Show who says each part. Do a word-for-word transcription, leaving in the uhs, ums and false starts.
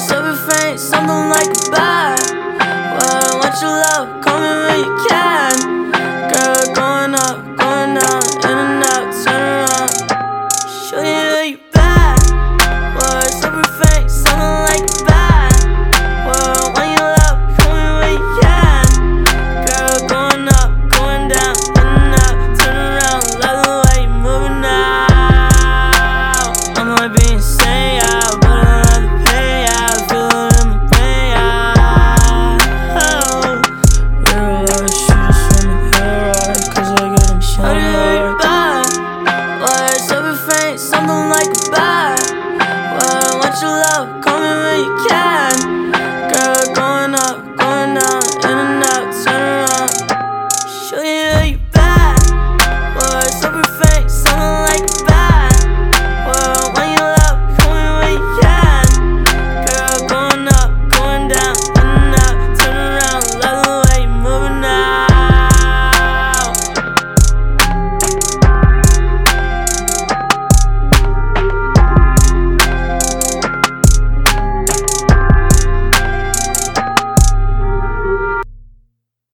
Speaker 1: everything, something like a bar. Well, want your love, call me when you can. Girl, going up, going down, in and out, turn around. Show you that you bad. Well, it's everything, something like a bar. Well, want your love, call me when you can. Girl, going up, going down, in and out, turn around. Love the way you moving now. I might be insane, yeah, but I love the pain, yeah. I feel it in my vein, yeah. Oh, real life, she just wanna hear right, cause I get them shining right. Well, it's everything, something like a bar. Well, want your love, call me when you can.